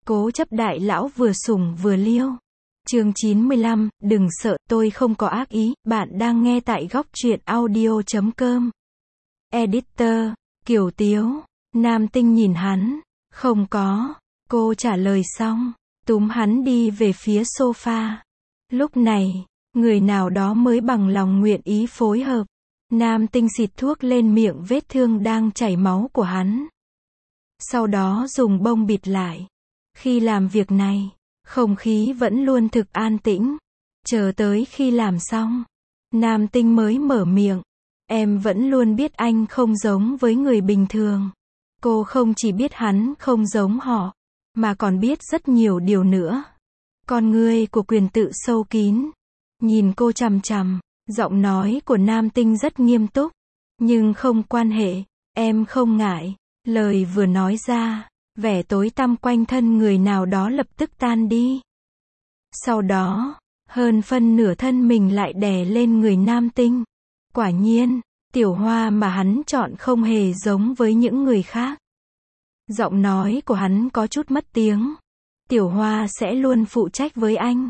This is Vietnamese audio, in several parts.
Cố chấp đại lão vừa sủng vừa liêu. Chương 95, đừng sợ, tôi không có ác ý, bạn đang nghe tại góc truyện audio.com. Editor, Kiều Tiếu. Nam Tinh nhìn hắn. Không có. Cô trả lời xong, túm hắn đi về phía sofa. Lúc này, người nào đó mới bằng lòng nguyện ý phối hợp. Nam Tinh xịt thuốc lên miệng vết thương đang chảy máu của hắn. Sau đó dùng bông bịt lại. Khi làm việc này, không khí vẫn luôn thực an tĩnh. Chờ tới khi làm xong, Nam Tinh mới mở miệng. Em vẫn luôn biết anh không giống với người bình thường. Cô không chỉ biết hắn không giống họ, mà còn biết rất nhiều điều nữa. Con người của Quyền Tự sâu kín. Nhìn cô chằm chằm, giọng nói của Nam Tinh rất nghiêm túc. Nhưng không quan hệ, em không ngại. Lời vừa nói ra, vẻ tối tăm quanh thân người nào đó lập tức tan đi. Sau đó, hơn phân nửa thân mình lại đè lên người Nam Tinh. Quả nhiên, Tiểu Hoa mà hắn chọn không hề giống với những người khác. Giọng nói của hắn có chút mất tiếng. Tiểu Hoa sẽ luôn phụ trách với anh.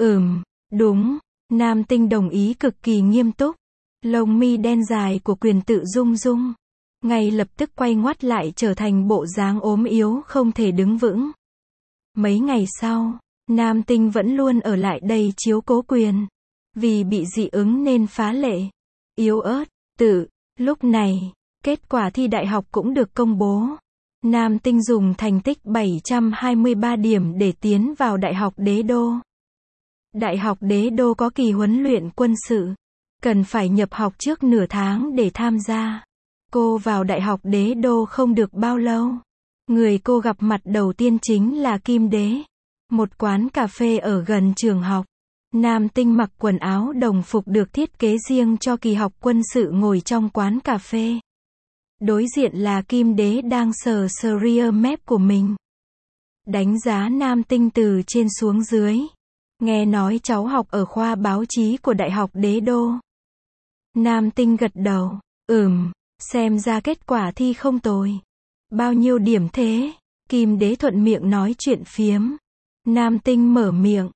Đúng. Nam Tinh đồng ý cực kỳ nghiêm túc. Lông mi đen dài của Quyền Tự rung rung. Ngay lập tức quay ngoắt lại trở thành bộ dáng ốm yếu không thể đứng vững. Mấy ngày sau, Nam Tinh vẫn luôn ở lại đây chiếu cố Quyền. Vì bị dị ứng nên phá lệ, yếu ớt. Lúc này, kết quả thi đại học cũng được công bố. Nam Tinh dùng thành tích 723 điểm để tiến vào Đại học Đế Đô. Đại học Đế Đô có kỳ huấn luyện quân sự. Cần phải nhập học trước nửa tháng để tham gia. Cô vào Đại học Đế Đô không được bao lâu. Người cô gặp mặt đầu tiên chính là Kim Đế. Một quán cà phê ở gần trường học. Nam Tinh mặc quần áo đồng phục được thiết kế riêng cho kỳ học quân sự ngồi trong quán cà phê. Đối diện là Kim Đế đang sờ rear map của mình. Đánh giá Nam Tinh từ trên xuống dưới. Nghe nói cháu học ở khoa báo chí của Đại học Đế Đô. Nam Tinh gật đầu. Xem ra kết quả thi không tồi. Bao nhiêu điểm thế? Kim Đế thuận miệng nói chuyện phiếm. Nam Tinh mở miệng.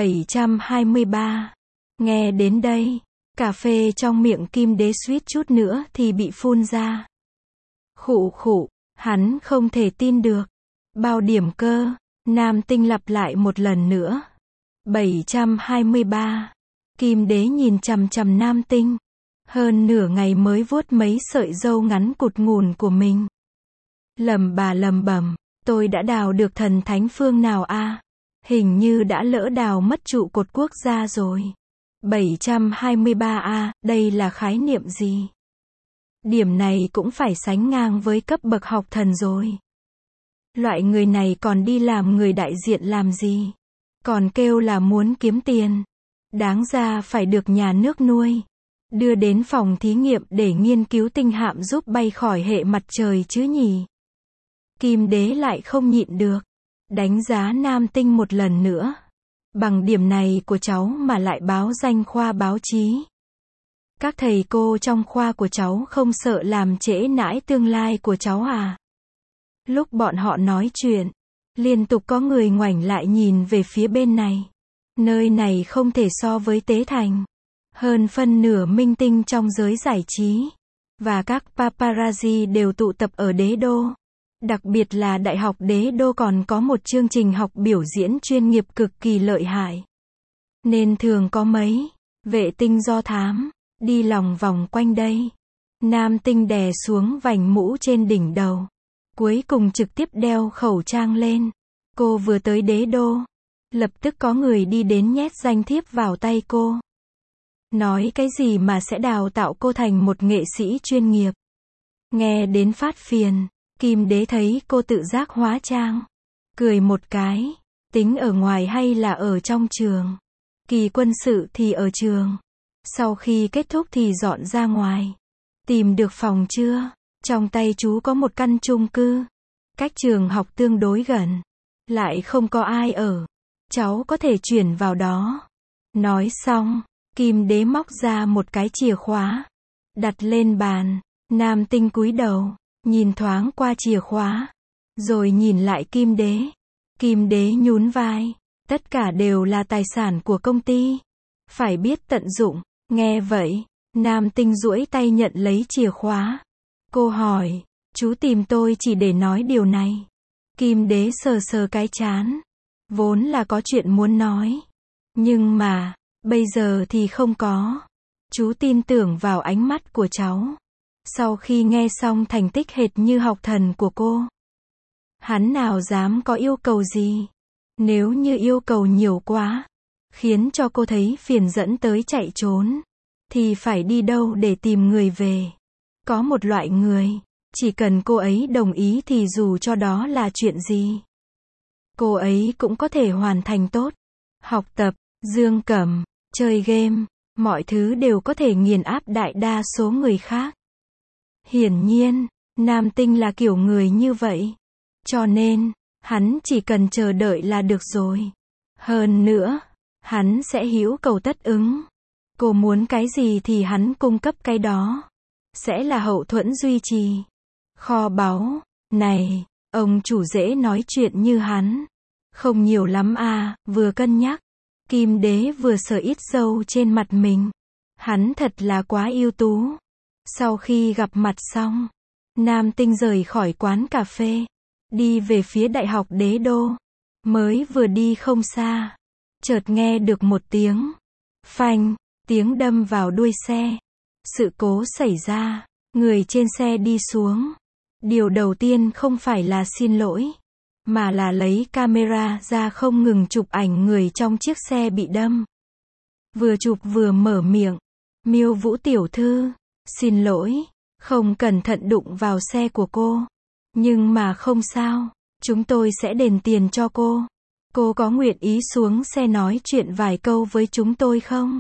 723. Nghe đến đây, cà phê trong miệng Kim Đế suýt chút nữa thì bị phun ra. Khụ, hắn không thể tin được. Bao điểm cơ? Nam Tinh lặp lại một lần nữa. 723. Kim Đế nhìn chằm chằm Nam Tinh. Hơn nửa ngày mới vuốt mấy sợi râu ngắn cụt ngùn của mình. Lẩm bẩm, tôi đã đào được thần thánh phương nào a? Hình như đã lỡ đào mất trụ cột quốc gia rồi. 723A, đây là khái niệm gì? Điểm này cũng phải sánh ngang với cấp bậc học thần rồi. Loại người này còn đi làm người đại diện làm gì? Còn kêu là muốn kiếm tiền. Đáng ra phải được nhà nước nuôi. Đưa đến phòng thí nghiệm để nghiên cứu tinh hạm giúp bay khỏi hệ mặt trời chứ nhỉ? Kim Đế lại không nhịn được. Đánh giá Nam Tinh một lần nữa. Bằng điểm này của cháu mà lại báo danh khoa báo chí. Các thầy cô trong khoa của cháu không sợ làm trễ nải tương lai của cháu à? Lúc bọn họ nói chuyện, liên tục có người ngoảnh lại nhìn về phía bên này. Nơi này không thể so với Tế Thành. Hơn phân nửa minh tinh trong giới giải trí. Và các paparazzi đều tụ tập ở Đế Đô. Đặc biệt là Đại học Đế Đô còn có một chương trình học biểu diễn chuyên nghiệp cực kỳ lợi hại. Nên thường có mấy vệ tinh do thám đi lòng vòng quanh đây. Nam Tinh đè xuống vành mũ trên đỉnh đầu. Cuối cùng trực tiếp đeo khẩu trang lên. Cô vừa tới Đế Đô. Lập tức có người đi đến nhét danh thiếp vào tay cô. Nói cái gì mà sẽ đào tạo cô thành một nghệ sĩ chuyên nghiệp. Nghe đến phát phiền. Kim Đế thấy cô tự giác hóa trang. Cười một cái. Tính ở ngoài hay là ở trong trường? Kỳ quân sự thì ở trường. Sau khi kết thúc thì dọn ra ngoài. Tìm được phòng chưa? Trong tay chú có một căn chung cư. Cách trường học tương đối gần. Lại không có ai ở. Cháu có thể chuyển vào đó. Nói xong, Kim Đế móc ra một cái chìa khóa. Đặt lên bàn. Nam Tinh cúi đầu. Nhìn thoáng qua chìa khóa. Rồi nhìn lại Kim Đế. Kim Đế nhún vai. Tất cả đều là tài sản của công ty. Phải biết tận dụng. Nghe vậy, Nam Tinh duỗi tay nhận lấy chìa khóa. Cô hỏi, chú tìm tôi chỉ để nói điều này. Kim Đế sờ sờ cái trán. Vốn là có chuyện muốn nói. Nhưng mà, bây giờ thì không có. Chú tin tưởng vào ánh mắt của cháu. Sau khi nghe xong thành tích hệt như học thần của cô, hắn nào dám có yêu cầu gì. Nếu như yêu cầu nhiều quá, khiến cho cô thấy phiền dẫn tới chạy trốn, thì phải đi đâu để tìm người về. Có một loại người, chỉ cần cô ấy đồng ý thì dù cho đó là chuyện gì, cô ấy cũng có thể hoàn thành tốt. Học tập, dương cầm, chơi game, mọi thứ đều có thể nghiền áp đại đa số người khác. Hiển nhiên, Nam Tinh là kiểu người như vậy. Cho nên, hắn chỉ cần chờ đợi là được rồi. Hơn nữa, hắn sẽ hữu cầu tất ứng. Cô muốn cái gì thì hắn cung cấp cái đó. Sẽ là hậu thuẫn duy trì. Kho báu, này, ông chủ dễ nói chuyện như hắn. Không nhiều lắm à, vừa cân nhắc. Kim Đế vừa sờ ít râu trên mặt mình. Hắn thật là quá ưu tú. Sau khi gặp mặt xong, Nam Tinh rời khỏi quán cà phê, đi về phía Đại học Đế Đô. Mới vừa đi không xa, chợt nghe được một tiếng phanh, tiếng đâm vào đuôi xe. Sự cố xảy ra, người trên xe đi xuống. Điều đầu tiên không phải là xin lỗi, mà là lấy camera ra không ngừng chụp ảnh người trong chiếc xe bị đâm. Vừa chụp vừa mở miệng, Miêu Vũ tiểu thư, xin lỗi, không cẩn thận đụng vào xe của cô. Nhưng mà không sao, chúng tôi sẽ đền tiền cho cô. Cô có nguyện ý xuống xe nói chuyện vài câu với chúng tôi không?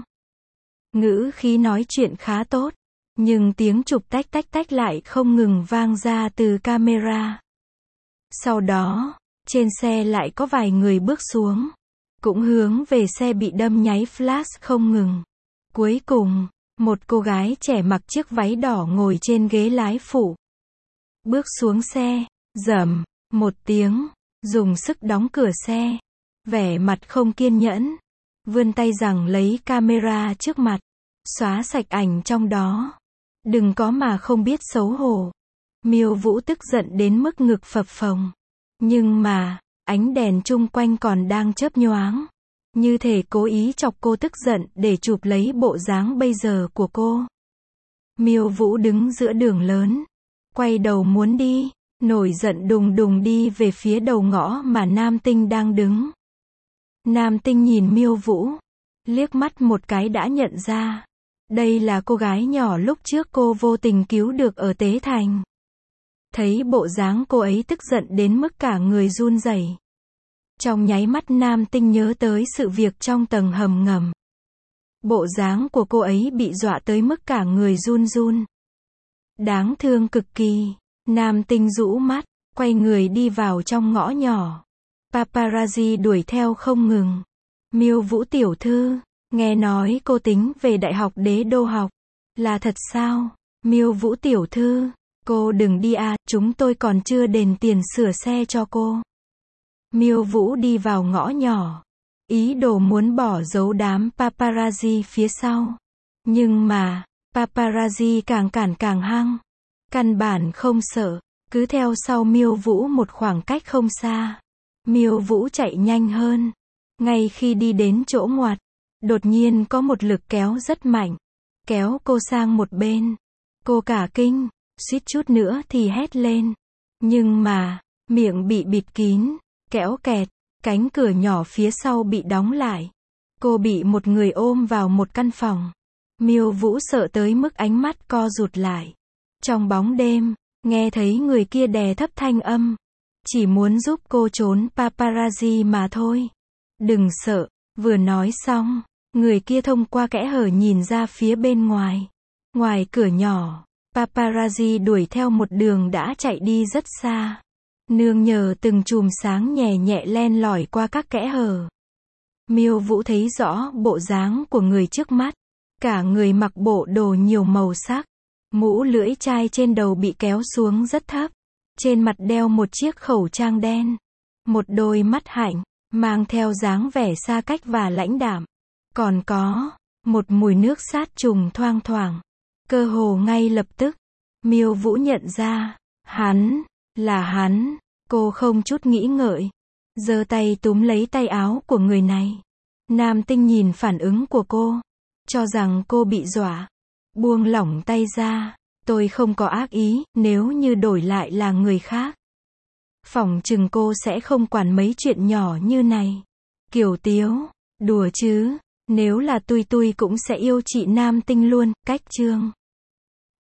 Ngữ khí nói chuyện khá tốt, nhưng tiếng chụp tách tách tách lại không ngừng vang ra từ camera. Sau đó, trên xe lại có vài người bước xuống, cũng hướng về xe bị đâm nháy flash không ngừng. Cuối cùng, một cô gái trẻ mặc chiếc váy đỏ ngồi trên ghế lái phụ. Bước xuống xe, rầm, một tiếng, dùng sức đóng cửa xe. Vẻ mặt không kiên nhẫn, vươn tay giằng lấy camera trước mặt, xóa sạch ảnh trong đó. Đừng có mà không biết xấu hổ. Miêu Vũ tức giận đến mức ngực phập phồng. Nhưng mà, ánh đèn chung quanh còn đang chớp nhoáng. Như thể cố ý chọc cô tức giận để chụp lấy bộ dáng bây giờ của cô. Miêu Vũ đứng giữa đường lớn, quay đầu muốn đi, nổi giận đùng đùng đi về phía đầu ngõ mà Nam Tinh đang đứng. Nam Tinh nhìn Miêu Vũ, liếc mắt một cái đã nhận ra. Đây là cô gái nhỏ lúc trước cô vô tình cứu được ở Tế Thành. Thấy bộ dáng cô ấy tức giận đến mức cả người run rẩy. Trong nháy mắt Nam Tinh nhớ tới sự việc trong tầng hầm ngầm. Bộ dáng của cô ấy bị dọa tới mức cả người run run. Đáng thương cực kỳ. Nam Tinh rũ mắt, quay người đi vào trong ngõ nhỏ. Paparazzi đuổi theo không ngừng. Miêu Vũ tiểu thư, nghe nói cô tính về Đại học Đế Đô học. Là thật sao? Miêu Vũ tiểu thư, cô đừng đi à, chúng tôi còn chưa đền tiền sửa xe cho cô. Miêu Vũ đi vào ngõ nhỏ, ý đồ muốn bỏ giấu đám paparazzi phía sau. Nhưng mà, paparazzi càng cản càng hăng. Căn bản không sợ, cứ theo sau Miêu Vũ một khoảng cách không xa. Miêu Vũ chạy nhanh hơn. Ngay khi đi đến chỗ ngoặt, đột nhiên có một lực kéo rất mạnh, kéo cô sang một bên. Cô cả kinh, suýt chút nữa thì hét lên. Nhưng mà, miệng bị bịt kín, kéo kẹt, cánh cửa nhỏ phía sau bị đóng lại. Cô bị một người ôm vào một căn phòng. Miêu Vũ sợ tới mức ánh mắt co rụt lại. Trong bóng đêm, nghe thấy người kia đè thấp thanh âm. Chỉ muốn giúp cô trốn paparazzi mà thôi. Đừng sợ, vừa nói xong, người kia thông qua kẽ hở nhìn ra phía bên ngoài. Ngoài cửa nhỏ, paparazzi đuổi theo một đường đã chạy đi rất xa. Nương nhờ từng chùm sáng nhẹ nhẹ len lỏi qua các kẽ hở. Miêu Vũ thấy rõ bộ dáng của người trước mắt. Cả người mặc bộ đồ nhiều màu sắc. Mũ lưỡi chai trên đầu bị kéo xuống rất thấp. Trên mặt đeo một chiếc khẩu trang đen. một đôi mắt hạnh, mang theo dáng vẻ xa cách và lãnh đạm. Còn có một mùi nước sát trùng thoang thoảng. Cơ hồ ngay lập tức, Miêu Vũ nhận ra, hắn, là hắn. Cô không chút nghĩ ngợi, giơ tay túm lấy tay áo của người này. Nam Tinh nhìn phản ứng của cô, cho rằng cô bị dọa, buông lỏng tay ra. Tôi không có ác ý, nếu như đổi lại là người khác, phỏng chừng cô sẽ không quản mấy chuyện nhỏ như này. Kiều Tiếu, đùa chứ, nếu là Tui Tui cũng sẽ yêu chị Nam Tinh luôn. Cách chương